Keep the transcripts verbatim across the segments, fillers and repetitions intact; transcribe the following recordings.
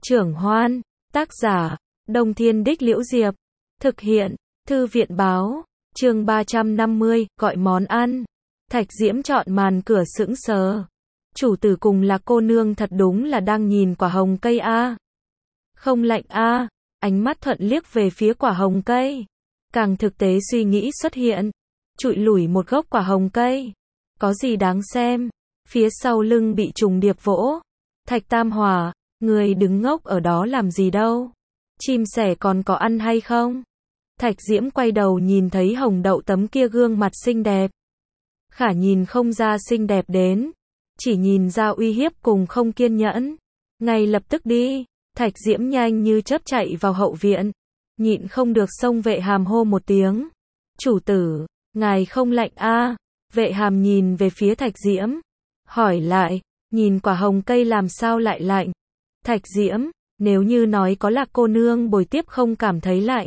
Trưởng Hoan, tác giả, Đông Thiên Đích Liễu Diệp, thực hiện, Thư viện Báo, chương ba trăm năm mươi, gọi món ăn. Thạch Diễm chọn màn cửa sững sờ. Chủ tử cùng là cô nương thật đúng là đang nhìn quả hồng cây a. Không lạnh a, ánh mắt thuận liếc về phía quả hồng cây. Càng thực tế suy nghĩ xuất hiện. Trụi lủi một gốc quả hồng cây. Có gì đáng xem? Phía sau lưng bị trùng điệp vỗ. Thạch Tam Hòa, người đứng ngốc ở đó làm gì đâu? Chim sẻ còn có ăn hay không? Thạch Diễm quay đầu nhìn thấy Hồng Đậu tấm kia gương mặt xinh đẹp. Khả nhìn không ra xinh đẹp đến. Chỉ nhìn ra uy hiếp cùng không kiên nhẫn. Ngay lập tức đi. Thạch Diễm nhanh như chớp chạy vào hậu viện. Nhịn không được xông Vệ Hàm hô một tiếng. Chủ tử, ngài không lạnh a? Vệ Hàm nhìn về phía Thạch Diễm. Hỏi lại, nhìn quả hồng cây làm sao lại lạnh? Thạch Diễm, nếu như nói có Lạc cô nương bồi tiếp không cảm thấy lạnh.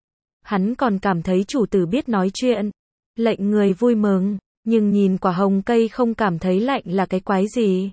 Hắn còn cảm thấy chủ tử biết nói chuyện. Lệnh người vui mừng, nhưng nhìn quả hồng cây không cảm thấy lạnh là cái quái gì?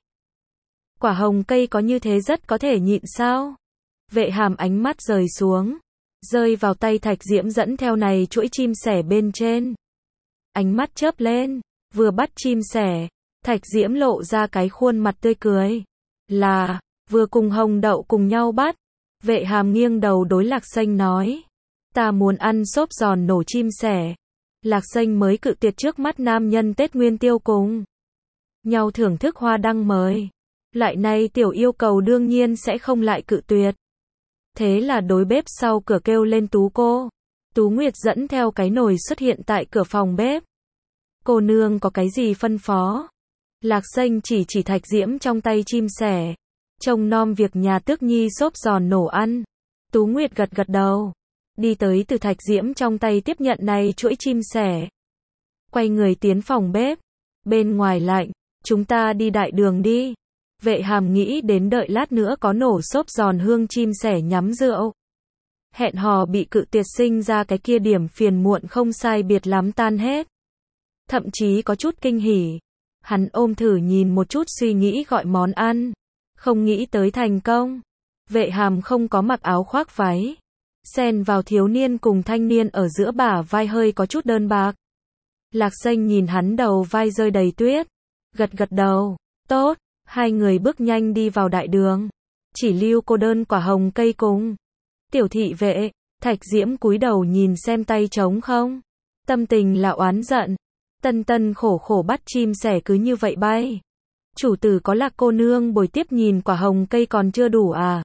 Quả hồng cây có như thế rất có thể nhịn sao? Vệ Hàm ánh mắt rời xuống. Rơi vào tay Thạch Diễm dẫn theo này chuỗi chim sẻ bên trên. Ánh mắt chớp lên, vừa bắt chim sẻ. Thạch Diễm lộ ra cái khuôn mặt tươi cười. Là, vừa cùng Hồng Đậu cùng nhau bắt. Vệ Hàm nghiêng đầu đối Lạc Xanh nói. Ta muốn ăn xốp giòn nổ chim sẻ. Lạc Xanh mới cự tuyệt trước mắt nam nhân Tết Nguyên Tiêu cùng nhau thưởng thức hoa đăng mời. Loại này tiểu yêu cầu đương nhiên sẽ không lại cự tuyệt. Thế là đối bếp sau cửa kêu lên Tú cô. Tú Nguyệt dẫn theo cái nồi xuất hiện tại cửa phòng bếp. Cô nương có cái gì phân phó? Lạc Xanh chỉ chỉ Thạch Diễm trong tay chim sẻ. Trông nom việc nhà tước nhi xốp giòn nổ ăn. Tú Nguyệt gật gật đầu. Đi tới từ Thạch Diễm trong tay tiếp nhận này chuỗi chim sẻ. Quay người tiến phòng bếp. Bên ngoài lạnh, chúng ta đi đại đường đi. Vệ Hàm nghĩ đến đợi lát nữa có nổ xốp giòn hương chim sẻ nhắm rượu. Hẹn hò bị cự tuyệt sinh ra cái kia điểm phiền muộn không sai biệt lắm tan hết. Thậm chí có chút kinh hỉ. Hắn ôm thử nhìn một chút suy nghĩ gọi món ăn. Không nghĩ tới thành công. Vệ Hàm không có mặc áo khoác váy. Xen vào thiếu niên cùng thanh niên ở giữa bả vai hơi có chút đơn bạc. Lạc Xanh nhìn hắn đầu vai rơi đầy tuyết. Gật gật đầu. Tốt. Hai người bước nhanh đi vào đại đường. Chỉ lưu cô đơn quả hồng cây cùng. Tiểu thị vệ. Thạch Diễm cúi đầu nhìn xem tay trống không. Tâm tình là oán giận. Tân tân khổ khổ bắt chim sẻ cứ như vậy bay. Chủ tử có Lạc cô nương bồi tiếp nhìn quả hồng cây còn chưa đủ à?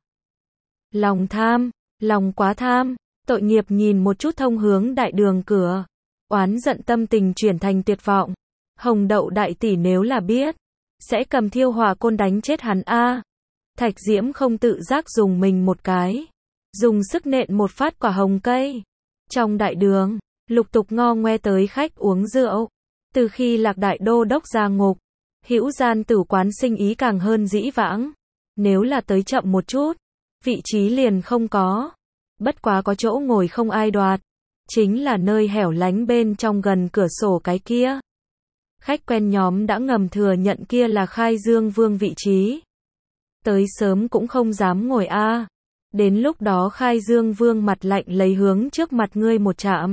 Lòng tham, lòng quá tham, tội nghiệp nhìn một chút thông hướng đại đường cửa. Oán giận tâm tình chuyển thành tuyệt vọng. Hồng Đậu đại tỷ nếu là biết, sẽ cầm thiêu hỏa côn đánh chết hắn a. Thạch Diễm không tự giác dùng mình một cái. Dùng sức nện một phát quả hồng cây. Trong đại đường, lục tục ngo ngoe tới khách uống rượu. Từ khi Lạc đại đô đốc ra ngục, hữu gian tử quán sinh ý càng hơn dĩ vãng. Nếu là tới chậm một chút, vị trí liền không có. Bất quá có chỗ ngồi không ai đoạt. Chính là nơi hẻo lánh bên trong gần cửa sổ cái kia. Khách quen nhóm đã ngầm thừa nhận kia là Khai Dương Vương vị trí. Tới sớm cũng không dám ngồi a. Đến lúc đó Khai Dương Vương mặt lạnh lấy hướng trước mặt ngươi một chạm.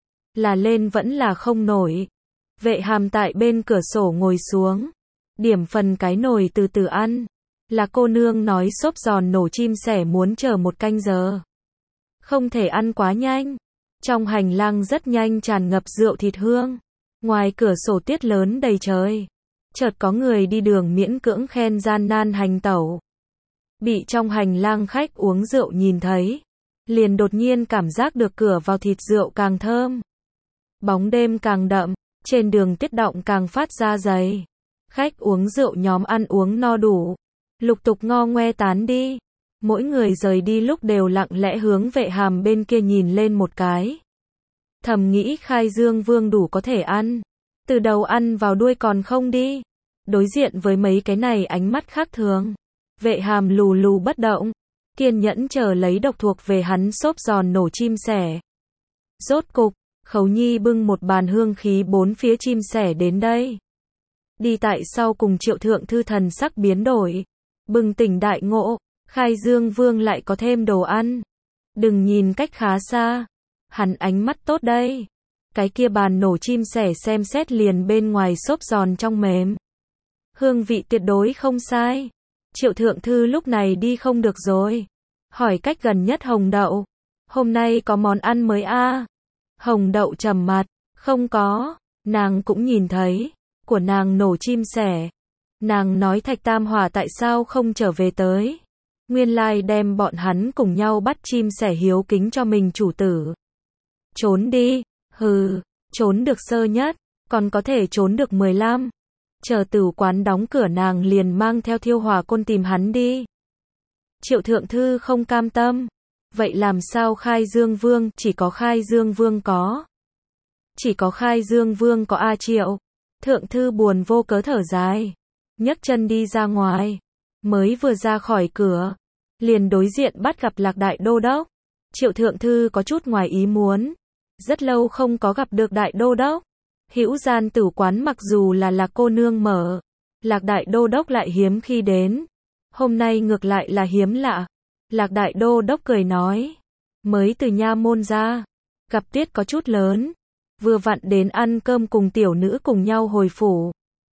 Là lên vẫn là không nổi. Vệ Hàm tại bên cửa sổ ngồi xuống. Điểm phần cái nồi từ từ ăn. Là cô nương nói xốp giòn nổ chim sẻ muốn chờ một canh giờ. Không thể ăn quá nhanh. Trong hành lang rất nhanh tràn ngập rượu thịt hương. Ngoài cửa sổ tiết lớn đầy trời. Chợt có người đi đường miễn cưỡng khen gian nan hành tẩu. Bị trong hành lang khách uống rượu nhìn thấy. Liền đột nhiên cảm giác được cửa vào thịt rượu càng thơm. Bóng đêm càng đậm. Trên đường tiết động càng phát ra dày. Khách uống rượu nhóm ăn uống no đủ. Lục tục ngo ngoe tán đi. Mỗi người rời đi lúc đều lặng lẽ hướng Vệ Hàm bên kia nhìn lên một cái. Thầm nghĩ Khai Dương Vương đủ có thể ăn. Từ đầu ăn vào đuôi còn không đi. Đối diện với mấy cái này ánh mắt khác thường. Vệ Hàm lù lù bất động. Kiên nhẫn chờ lấy độc thuộc về hắn xốp giòn nổ chim sẻ. Rốt cục, Khấu Nhi bưng một bàn hương khí bốn phía chim sẻ đến đây. Đi tại sau cùng Triệu Thượng Thư thần sắc biến đổi. Bừng tỉnh đại ngộ. Khai Dương Vương lại có thêm đồ ăn. Đừng nhìn cách khá xa. Hắn ánh mắt tốt đây. Cái kia bàn nổ chim sẻ xem xét liền bên ngoài xốp giòn trong mềm. Hương vị tuyệt đối không sai. Triệu thượng thư lúc này đi không được rồi. Hỏi cách gần nhất Hồng Đậu. Hôm nay có món ăn mới a à? Hồng Đậu trầm mặt. Không có. Nàng cũng nhìn thấy. Của nàng nổ chim sẻ. Nàng nói Thạch Tam Hòa tại sao không trở về tới. Nguyên lai đem bọn hắn cùng nhau bắt chim sẻ hiếu kính cho mình chủ tử. Trốn đi. Hừ. Trốn được sơ nhất. Còn có thể trốn được mười lăm. Chờ tử quán đóng cửa nàng liền mang theo Thiêu Hỏa Côn tìm hắn đi. Triệu thượng thư không cam tâm. Vậy làm sao Khai Dương Vương, chỉ có Khai Dương Vương có. Chỉ có Khai Dương Vương có A Triệu. Thượng thư buồn vô cớ thở dài. Nhấc chân đi ra ngoài. Mới vừa ra khỏi cửa. Liền đối diện bắt gặp Lạc Đại Đô Đốc. Triệu thượng thư có chút ngoài ý muốn. Rất lâu không có gặp được Đại Đô Đốc. Hữu gian tử quán mặc dù là Lạc cô nương mở. Lạc Đại Đô Đốc lại hiếm khi đến. Hôm nay ngược lại là hiếm lạ. Lạc Đại Đô Đốc cười nói. Mới từ nha môn ra. Gặp tuyết có chút lớn. Vừa vặn đến ăn cơm cùng tiểu nữ cùng nhau hồi phủ.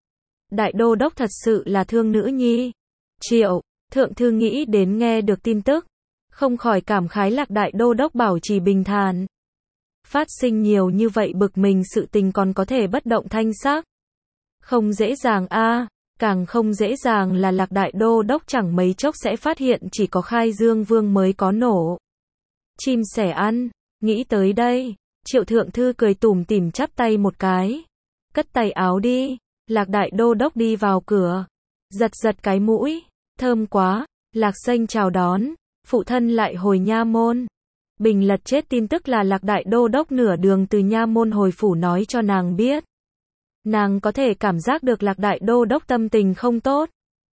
Đại Đô Đốc thật sự là thương nữ nhi. Triệu, thượng thư nghĩ đến nghe được tin tức. Không khỏi cảm khái Lạc Đại Đô Đốc bảo trì bình thản. Phát sinh nhiều như vậy bực mình sự tình còn có thể bất động thanh sắc. Không dễ dàng a à, càng không dễ dàng là Lạc Đại Đô Đốc chẳng mấy chốc sẽ phát hiện chỉ có Khai Dương Vương mới có nổ chim sẻ ăn. Nghĩ tới đây, Triệu thượng thư cười tủm tỉm chắp tay một cái. Cất tay áo đi. Lạc Đại Đô Đốc đi vào cửa. Giật giật cái mũi. Thơm quá. Lạc Xanh chào đón. Phụ thân lại hồi nha môn. Bình lật chết tin tức là Lạc Đại Đô Đốc nửa đường từ nha môn hồi phủ nói cho nàng biết. Nàng có thể cảm giác được Lạc Đại Đô Đốc tâm tình không tốt.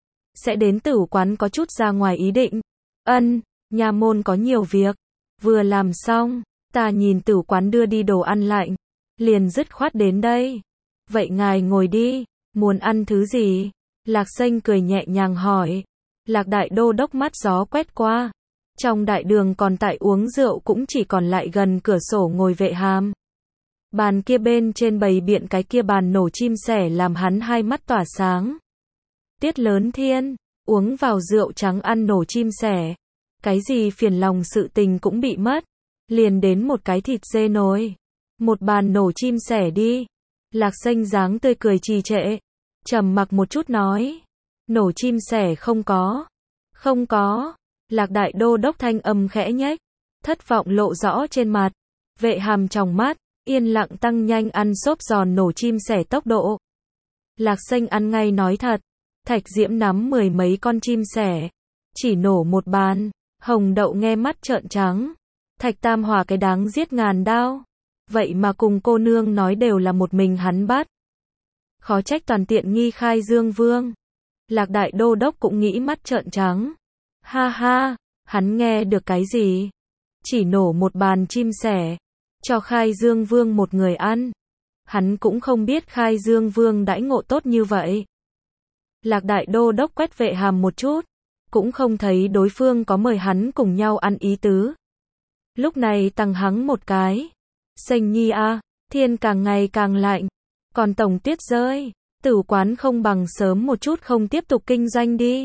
Sẽ đến tử quán có chút ra ngoài ý định. Ân, nha môn có nhiều việc. Vừa làm xong, ta nhìn tử quán đưa đi đồ ăn lạnh. Liền dứt khoát đến đây. Vậy ngài ngồi đi, muốn ăn thứ gì? Lạc Xanh cười nhẹ nhàng hỏi. Lạc Đại Đô Đốc mắt gió quét qua. Trong đại đường còn tại uống rượu cũng chỉ còn lại gần cửa sổ ngồi Vệ Hàm. Bàn kia bên trên bày biện cái kia bàn nổ chim sẻ làm hắn hai mắt tỏa sáng. Tiết lớn thiên, uống vào rượu trắng ăn nổ chim sẻ. Cái gì phiền lòng sự tình cũng bị mất. Liền đến một cái thịt dê nồi. Một bàn nổ chim sẻ đi. Lạc Xanh dáng tươi cười trì trệ. Trầm mặc một chút nói. Nổ chim sẻ không có. Không có. Lạc Đại Đô Đốc thanh âm khẽ nhếch. Thất vọng lộ rõ trên mặt. Vệ Hàm tròng mắt. Yên lặng tăng nhanh ăn xốp giòn nổ chim sẻ tốc độ. Lạc Xanh ăn ngay nói thật. Thạch Diễm nắm mười mấy con chim sẻ. Chỉ nổ một bàn. Hồng Đậu nghe mắt trợn trắng. Thạch Tam Hòa cái đáng giết ngàn đao. Vậy mà cùng cô nương nói đều là một mình hắn bắt. Khó trách toàn tiện nghi Khai Dương Vương. Lạc Đại Đô Đốc cũng nghĩ mắt trợn trắng. Ha ha, hắn nghe được cái gì? Chỉ nổ một bàn chim sẻ. Cho Khai Dương Vương một người ăn. Hắn cũng không biết Khai Dương Vương đãi ngộ tốt như vậy. Lạc Đại Đô Đốc quét Vệ Hàm một chút. Cũng không thấy đối phương có mời hắn cùng nhau ăn ý tứ. Lúc này tăng hắng một cái. Xanh nhi a, à, thiên càng ngày càng lạnh. Còn tổng tuyết rơi. Tử quán không bằng sớm một chút không tiếp tục kinh doanh đi.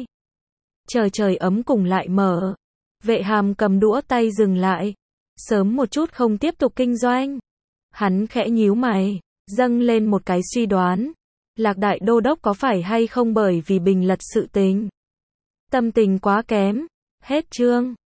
Chờ trời ấm cùng lại mở. Vệ Hàm cầm đũa tay dừng lại. Sớm một chút không tiếp tục kinh doanh. Hắn khẽ nhíu mày. Dâng lên một cái suy đoán. Lạc Đại Đô Đốc có phải hay không bởi vì Bình Lật sự tình. Tâm tình quá kém. Hết chương.